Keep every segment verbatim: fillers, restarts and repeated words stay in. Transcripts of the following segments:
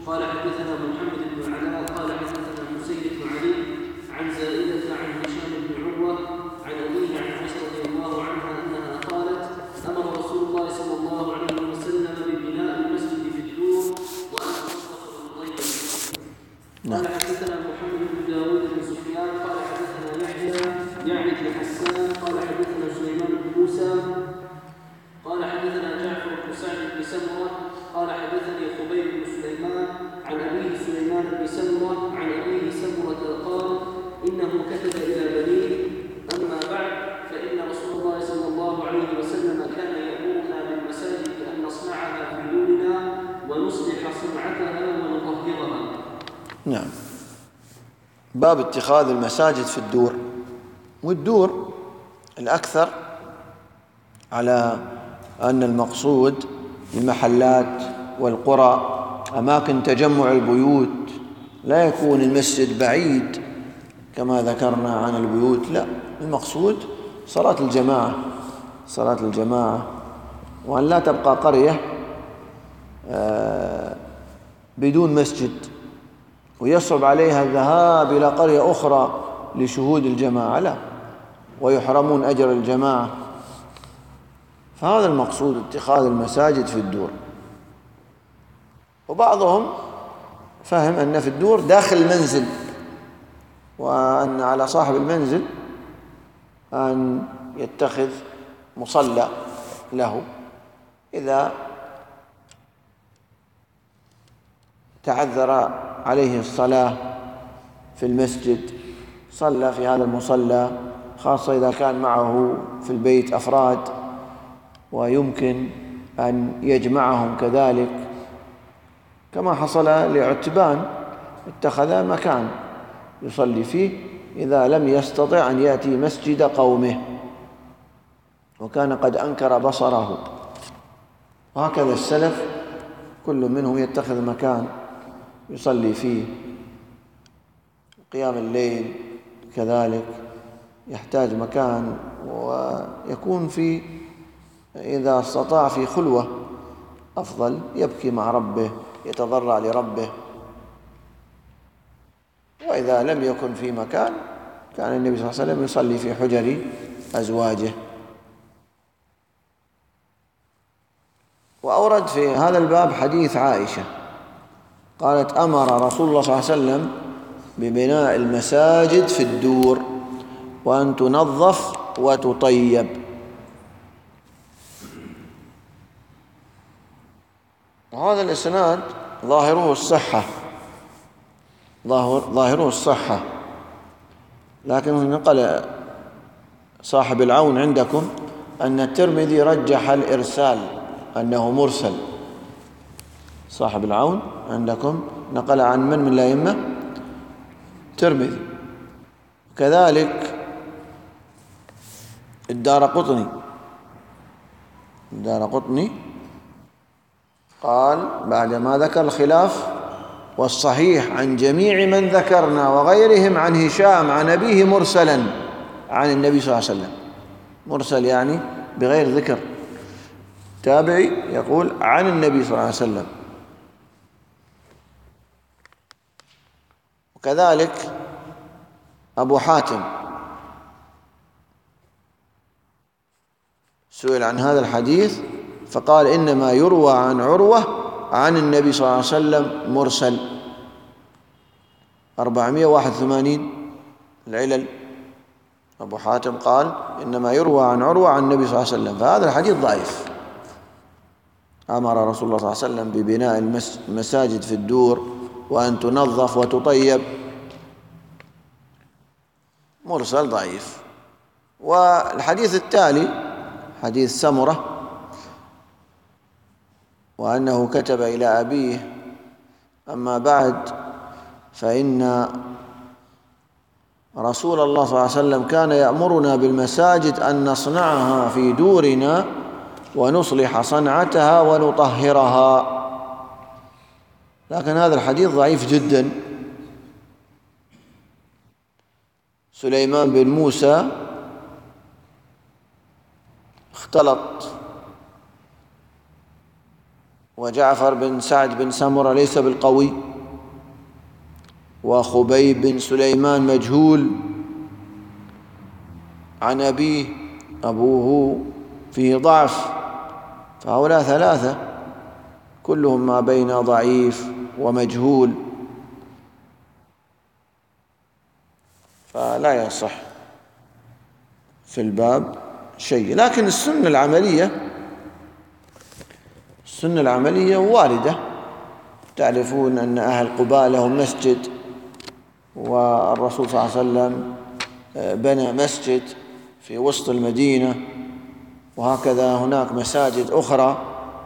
قال حدثنا محمد بن علاء قال حدثنا حسين بن علي عن زائدة عن هشام بن عروة عن أبيه عن عائشة رضي الله عنها أنها قالت أمر رسول الله صلى الله عليه وسلم ببناء المسجد في الدور وأن ينظف ويطيب. قال حدثنا محمد بن داود بن سفيان قال حدثنا يحيى يعني بن حسان قال حدثنا سليمان بن موسى قال حدثنا جعفر بن سعد بن سمرة قال حدثني خبيب بن سليمان عن أبيه سليمان بن سمرة عن أبيه سمرة قال إنه كتب إلى بنيه أما بعد فإن رسول الله صلى الله عليه وسلم كان يأمرنا بالمساجد أن نصنعها في دورنا ونصلح صنعتها ونطهرها. نعم. باب اتخاذ المساجد في الدور. والدور الأكثر على أن المقصود المحلات والقرى أماكن تجمع البيوت، لا يكون المسجد بعيد كما ذكرنا عن البيوت، لا، المقصود صلاة الجماعة صلاة الجماعة وأن لا تبقى قرية بدون مسجد ويصعب عليها الذهاب إلى قرية أخرى لشهود الجماعة، لا، ويحرمون أجر الجماعة. فهذا المقصود اتخاذ المساجد في الدور. وبعضهم فهم أن في الدور داخل المنزل، وأن على صاحب المنزل أن يتخذ مصلى له إذا تعذر عليه الصلاة في المسجد صلى في هذا المصلى، خاصة إذا كان معه في البيت أفراد ويمكن أن يجمعهم كذلك، كما حصل لعتبان اتخذ مكان يصلي فيه إذا لم يستطع أن يأتي مسجد قومه وكان قد أنكر بصره. وهكذا السلف كل منهم يتخذ مكان يصلي فيه. قيام الليل كذلك يحتاج مكان ويكون في، إذا استطاع في خلوة أفضل، يبكي مع ربه يتضرع لربه. وإذا لم يكن في مكان كان النبي صلى الله عليه وسلم يصلي في حجر أزواجه. وأورد في هذا الباب حديث عائشة قالت أمر رسول الله صلى الله عليه وسلم ببناء المساجد في الدور وأن تنظف وتطيب. وهذا الإسناد ظاهره الصحة ظاهره الصحة لكن نقل صاحب العون عندكم أن الترمذي رجح الإرسال أنه مرسل. صاحب العون عندكم نقل عن من من الأئمة؟ الترمذي. كذلك الدارقطني الدارقطني قال بعدما ذكر الخلاف والصحيح عن جميع من ذكرنا وغيرهم عن هشام عن أبيه مرسلا عن النبي صلى الله عليه وسلم. مرسل يعني بغير ذكر، تابعي يقول عن النبي صلى الله عليه وسلم. وكذلك أبو حاتم سئل عن هذا الحديث فقال إنما يروى عن عروة عن النبي صلى الله عليه وسلم مرسل. أربعمائة وواحد وثمانين العلل. أبو حاتم قال إنما يروى عن عروة عن النبي صلى الله عليه وسلم، فهذا الحديث ضعيف. أمر رسول الله صلى الله عليه وسلم ببناء المساجد في الدور وأن تنظف وتطيب، مرسل ضعيف. والحديث التالي حديث سمرة وأنه كتب إلى أبيه أما بعد فإن رسول الله صلى الله عليه وسلم كان يأمرنا بالمساجد أن نصنعها في دورنا ونصلح صنعتها ونطهرها. لكن هذا الحديث ضعيف جدا. سليمان بن موسى اختلط وجعفر بن سعد بن سمرة ليس بالقوي، وخبيب بن سليمان مجهول عن أبيه، أبوه فيه ضعف، فهؤلاء ثلاثة كلهم ما بين ضعيف ومجهول، فلا يصح في الباب شيء. لكن السنة العملية السنة العملية واردة. تعرفون أن أهل قباء لهم مسجد، والرسول صلى الله عليه وسلم بنى مسجد في وسط المدينة، وهكذا هناك مساجد أخرى،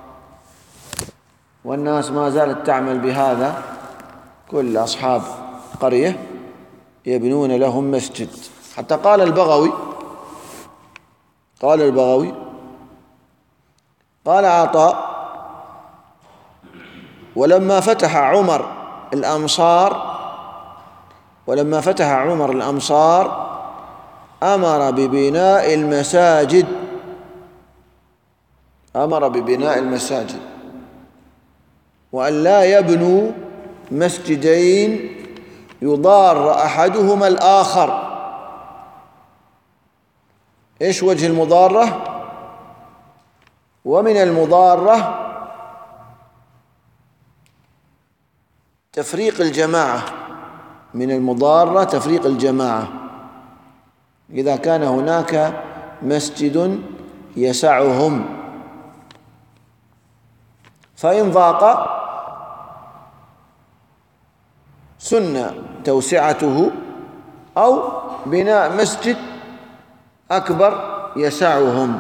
والناس ما زالت تعمل بهذا. كل أصحاب قرية يبنون لهم مسجد. حتى قال البغوي قال البغوي قال عطاء: ولما فتح عمر الأمصار ولما فتح عمر الأمصار أمر ببناء المساجد أمر ببناء المساجد وأن لا يبنوا مسجدين يضار أحدهما الآخر. إيش وجه المضارة؟ ومن المضارة تفريق الجماعة من المضارة تفريق الجماعة. إذا كان هناك مسجد يسعهم، فإن ضاق سن توسعته أو بناء مسجد أكبر يسعهم،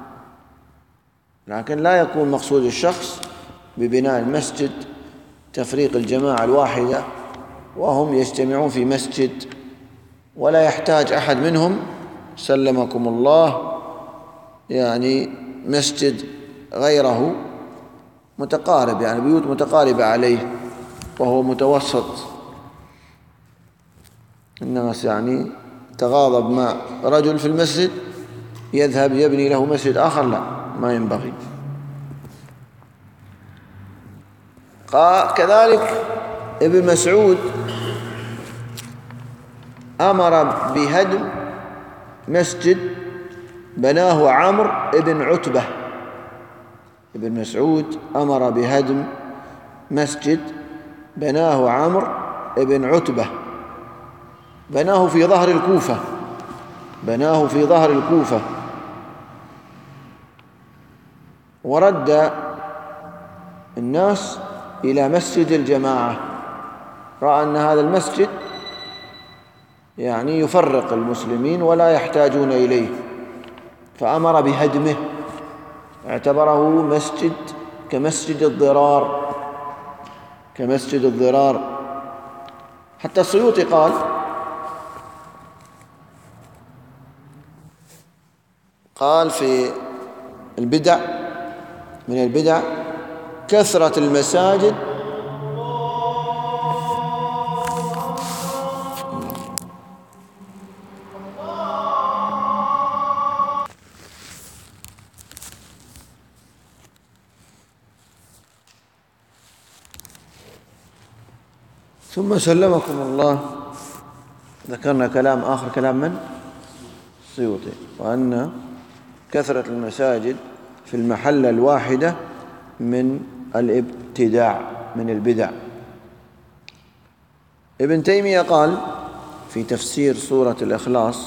لكن لا يكون مقصود الشخص ببناء المسجد تفريق الجماعة الواحدة وهم يجتمعون في مسجد، ولا يحتاج أحد منهم سلمكم الله يعني مسجد غيره متقارب، يعني بيوت متقاربة عليه وهو متوسط. الناس يعني تغاضب مع رجل في المسجد يذهب يبني له مسجد آخر، لا، ما ينبغي. كذلك ابن مسعود أمر بهدم مسجد بناه عمرو بن عتبة. ابن مسعود أمر بهدم مسجد بناه عمرو بن عتبة، بناه في ظهر الكوفة بناه في ظهر الكوفة ورد الناس إلى مسجد الجماعة. رأى أن هذا المسجد يعني يفرق المسلمين ولا يحتاجون إليه، فأمر بهدمه، اعتبره مسجد كمسجد الضرار كمسجد الضرار. حتى السيوطي قال قال في البدع من البدع كثرة المساجد ثم سلمكم الله. ذكرنا كلام آخر، كلام من؟ السيوطي، وأن كثرة المساجد في المحلة الواحدة من الابتداع من البدع. ابن تيمية قال في تفسير سورة الإخلاص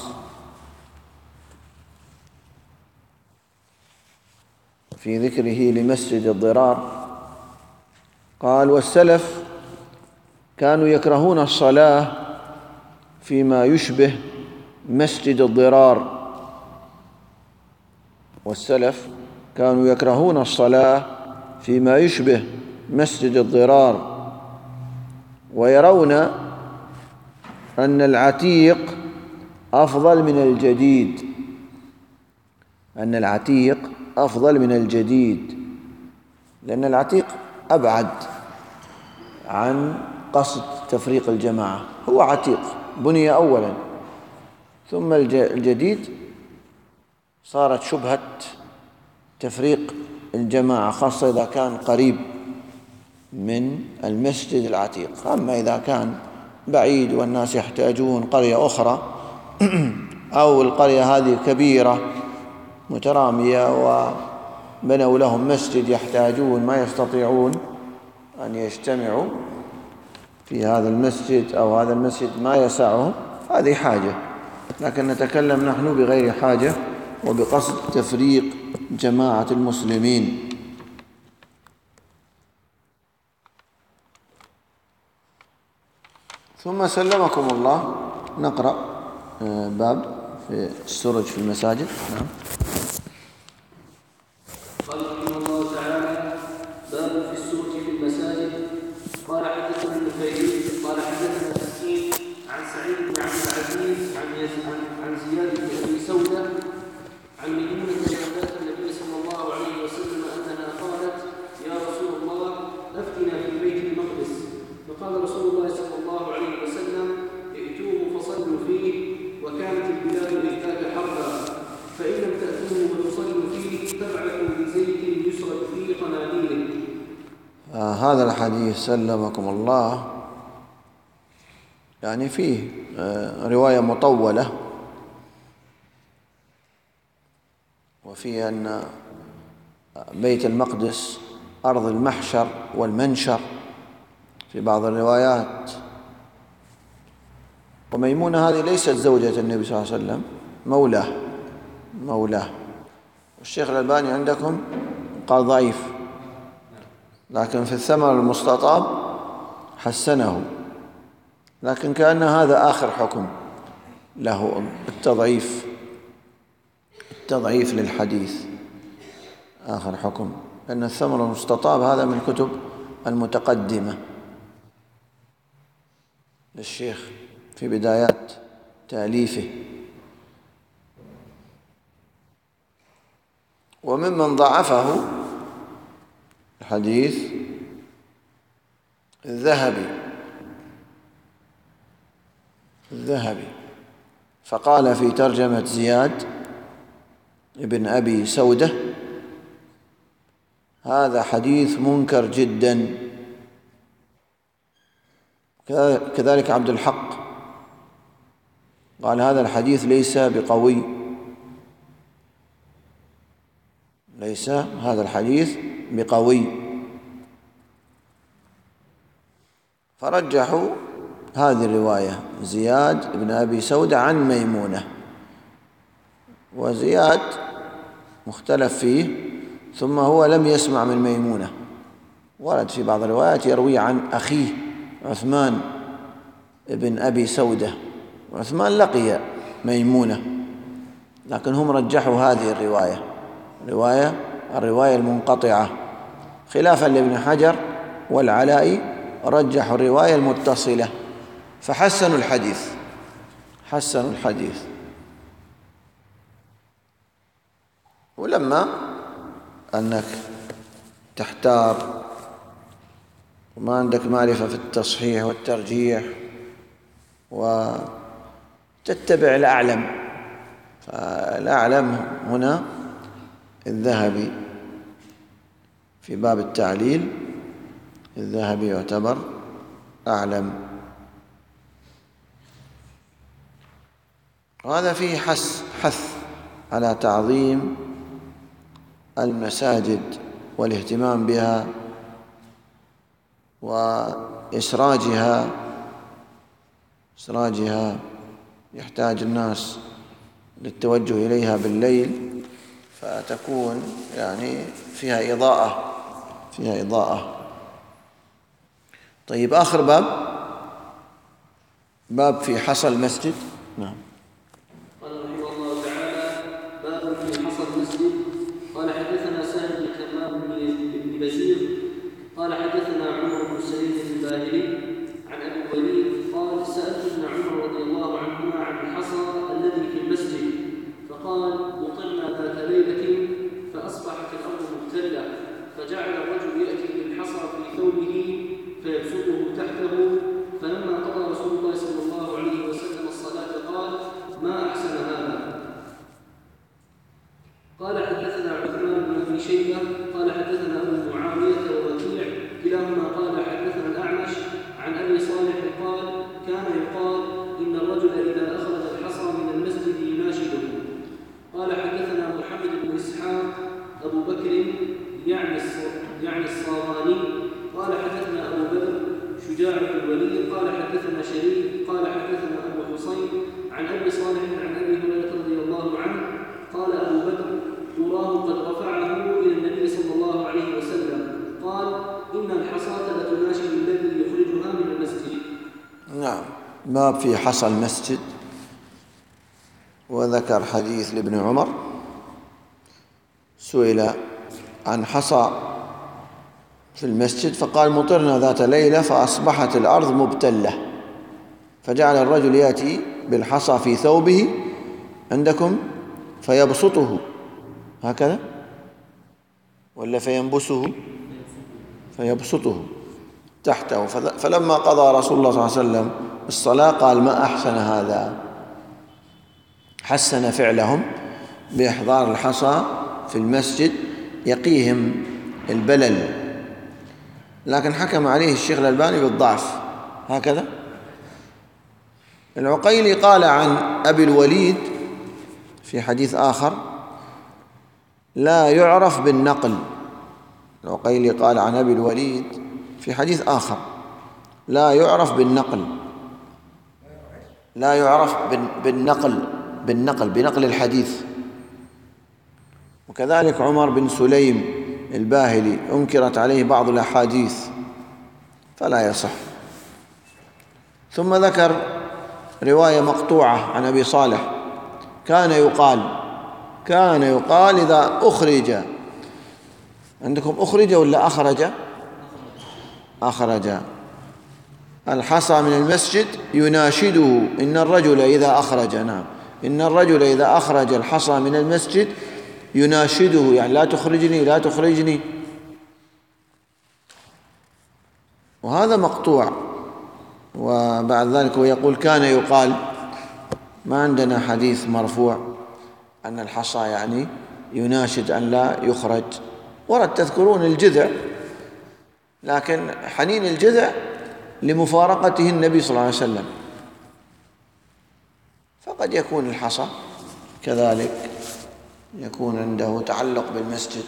في ذكره لمسجد الضرار، قال: والسلف كانوا يكرهون الصلاة فيما يشبه مسجد الضرار والسلف كانوا يكرهون الصلاة فيما يشبه مسجد الضرار ويرون أن العتيق أفضل من الجديد أن العتيق أفضل من الجديد لأن العتيق أبعد عن قصد تفريق الجماعة، هو عتيق بني أولا، ثم الجديد صارت شبهة تفريق الجماعة، خاصة إذا كان قريب من المسجد العتيق. أما إذا كان بعيد والناس يحتاجون قرية أخرى أو القرية هذه كبيرة مترامية وبنوا لهم مسجد يحتاجون ما يستطيعون أن يجتمعوا في هذا المسجد أو هذا المسجد ما يسعهم، هذه حاجة. لكن نتكلم نحن بغير حاجة وبقصد تفريق جماعة المسلمين. ثم سلمكم الله نقرأ باب في السرج في المساجد. نعم. قال رحمه الله تعالى: باب في السرج في المساجد. قال حدثنا النفيلي قال حدثنا مسكين عن سعيد بن عبد العزيز عن عن زياد بن ابي سوده عن ميمونه زوجات النبي صلى الله عليه وسلم انها قالت: يا رسول الله افتنا في بيت المقدس. فقال رسول الله صلى الله عليه وسلم: ائتوه فصلوا فيه، وكانت البلاد إذ حربا، فإن لم تأتوه فتصلوا فيه فابعثوا بزيت يسرد فيه قناديل. آه هذا الحديث سلمكم الله يعني فيه آه رواية مطولة، وفيه أن بيت المقدس أرض المحشر والمنشر في بعض الروايات. وميمونة هذه ليست زوجة النبي صلى الله عليه وسلم، مولاه مولاه. والشيخ الألباني عندكم قال ضعيف، لكن في الثمر المستطاب حسنه، لكن كأن هذا آخر حكم له، التضعيف التضعيف للحديث آخر حكم، لأن الثمر المستطاب هذا من الكتب المتقدمة للشيخ في بدايات تأليفه. وممن ضعفه الحديث الذهبي الذهبي فقال في ترجمة زياد ابن أبي سودة: هذا حديث منكر جدا. كذلك عبد الحق قال: هذا الحديث ليس بقوي، ليس هذا الحديث بقوي. فرجحوا هذه الرواية، زياد بن أبي سودة عن ميمونة، وزياد مختلف فيه، ثم هو لم يسمع من ميمونة. ورد في بعض الروايات يروي عن أخيه عثمان بن أبي سودة، وعثمان لقي ميمونة، لكن هم رجحوا هذه الرواية رواية الرواية المنقطعة، خلافا لابن حجر والعلائي رجحوا الرواية المتصلة، فحسنوا الحديث حسنوا الحديث. ولما أنك تحتار وما عندك معرفة في التصحيح والترجيح وتتبع الأعلم، فالأعلم هنا الذهبي في باب التعليل، الذهبي يعتبر أعلم. وهذا فيه حث حث على تعظيم المساجد والاهتمام بها وإسراجها إسراجها يحتاج الناس للتوجه إليها بالليل، فتكون يعني فيها إضاءة فيها إضاءة. طيب، آخر باب باب في حصى المسجد. نعم. قال رحمه الله تعالى: باب في حصى المسجد. قال حدثنا سهل بن كمام بن بزير قال حدثنا عمر بن سعيد الباهلي عن ابي الوليد قال: سالت ابن عمر رضي الله عنهما عن الحصى الذي في المسجد، فقال: مطرنا ذات ليله فاصبحت الارض مبتله، فجعل الرجل ياتي بالحصى في ثوبه فيبسطه تحته، فلما قضى رسول الله صلى الله عليه وسلم الصلاه قال: ما احسن هذا. قال حدثنا عثمان بن ابي شيبه قال حدثنا ابو معاويه ووكيع كلاهما قال قال حدثنا أبو بدر شجاع بن الوليد قال حدثنا شريك قال حدثنا أبو حسين عن أبي صالح عن أبي هريرة رضي الله عنه قال أبو بدر تراه قد رفعه إلى النبي صلى الله عليه وسلم قال إن الحصاة لتناشد الذي يخرجها من المسجد. نعم، باب في حصى المسجد، وذكر حديث لابن عمر سئل عن حصى في المسجد فقال مطرنا ذات ليلة فأصبحت الأرض مبتلة، فجعل الرجل يأتي بالحصى في ثوبه عندكم فيبسطه هكذا ولا فينبسه فيبسطه تحته. فلما قضى رسول الله صلى الله عليه وسلم الصلاة قال ما أحسن هذا، حسن فعلهم بإحضار الحصى في المسجد يقيهم البلل، لكن حكم عليه الشيخ الألباني بالضعف هكذا. العقيلي قال عن أبي الوليد في حديث آخر لا يعرف بالنقل. العقيلي قال عن أبي الوليد في حديث آخر لا يعرف بالنقل، لا يعرف بالنقل بالنقل بنقل الحديث. وكذلك عمر بن سليم الباهلي أنكرت عليه بعض الأحاديث فلا يصح. ثم ذكر رواية مقطوعة عن أبي صالح كان يقال كان يقال إذا أخرج، عندكم أخرج ولا أخرج؟ أخرج الحصى من المسجد يناشده إن الرجل إذا أخرج نعم إن الرجل إذا أخرج الحصى من المسجد يناشده، يعني لا تخرجني لا تخرجني. وهذا مقطوع. وبعد ذلك هو يقول كان يقال، ما عندنا حديث مرفوع أن الحصى يعني يناشد أن لا يخرج. ورد تذكرون الجذع، لكن حنين الجذع لمفارقته النبي صلى الله عليه وسلم، فقد يكون الحصى كذلك يكون عنده تعلق بالمسجد،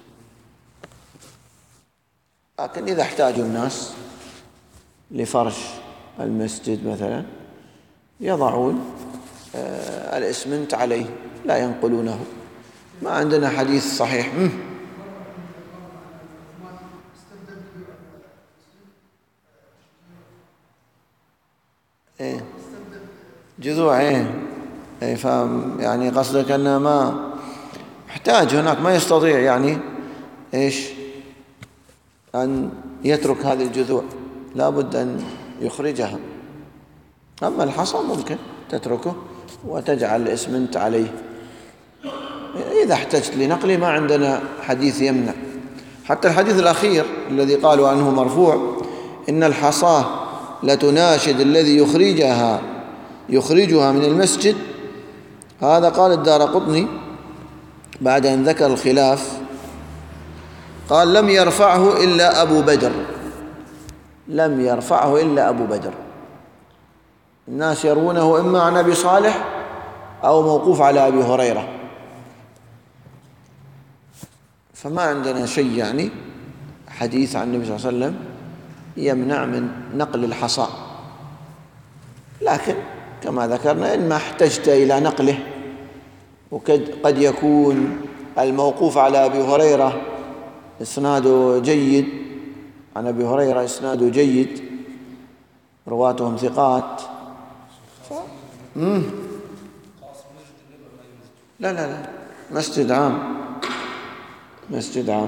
لكن إذا احتاجوا الناس لفرش المسجد مثلا يضعون الإسمنت عليه لا ينقلونه. ما عندنا حديث صحيح. إيه جذوع إيه إيه فاهم، يعني قصدك أنه ما يحتاج هناك، ما يستطيع يعني إيش أن يترك هذه الجذوع، لا بد أن يخرجها. أما الحصى ممكن تتركه وتجعل الإسمنت عليه إذا احتجت لنقله، ما عندنا حديث يمنع. حتى الحديث الأخير الذي قالوا عنه مرفوع إن الحصاة لتناشد الذي يخرجها يخرجها من المسجد، هذا قال الدارقطني بعد أن ذكر الخلاف قال لم يرفعه إلا أبو بدر، لم يرفعه إلا أبو بدر. الناس يروونه إما عن أبي صالح أو موقوف على أبي هريرة، فما عندنا شيء يعني حديث عن النبي صلى الله عليه وسلم يمنع من نقل الحصى. لكن كما ذكرنا إن ما احتجت إلى نقله، وقد قد يكون الموقوف على أبي هريرة إسناده جيد، عن أبي هريرة إسناده جيد رواتهم ثقات. ف... مم. لا لا لا مسجد عام، مسجد عام.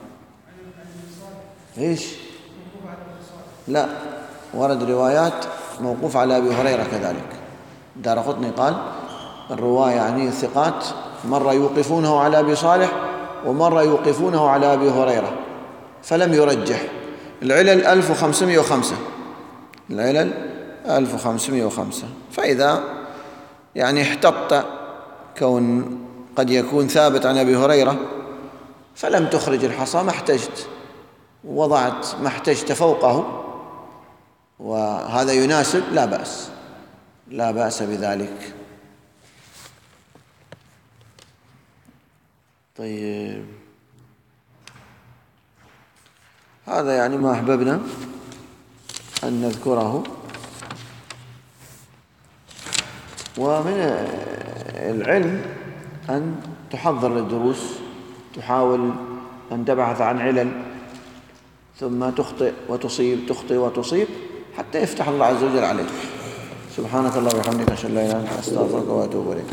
إيش؟ لا، ورد روايات موقوف على أبي هريرة كذلك. دارقطني قال الرواية يعني الثقات مرة يوقفونه على أبي صالح ومرة يوقفونه على أبي هريرة، فلم يرجح. العلل ألف وخمسمائة وخمسة، العلل ألف وخمسمائة وخمسة. فإذا يعني احتط كون قد يكون ثابت عن أبي هريرة فلم تخرج الحصى، ما احتجت، وضعت ما احتجت فوقه وهذا يناسب، لا بأس، لا بأس بذلك. طيب هذا يعني ما أحببنا أن نذكره. ومن العلم أن تحضر للدروس، تحاول أن تبحث عن علل، ثم تخطئ وتصيب، تخطئ وتصيب، حتى يفتح الله عز وجل عليك. سبحانك اللهم وبحمدك، أشهد أن لا إله إلا أنت، أستغفرك وأتوب إليك.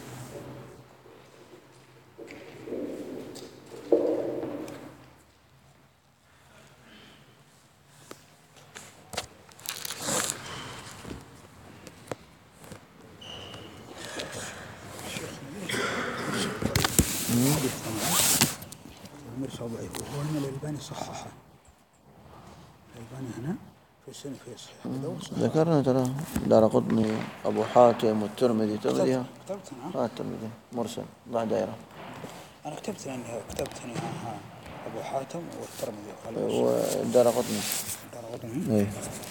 المرسى ضعيف، وهو ان الألباني صححه. الألباني هنا في سنة في صحيح ذكرنا ترى دارقطني، أبو حاتم، والترمذي. الترمذي ها كتبت ها الترمذي مرسل ضع دائرة. أنا كتبت أن كتبت أن أبو حاتم والترمذي ودارقطني. دارقطني.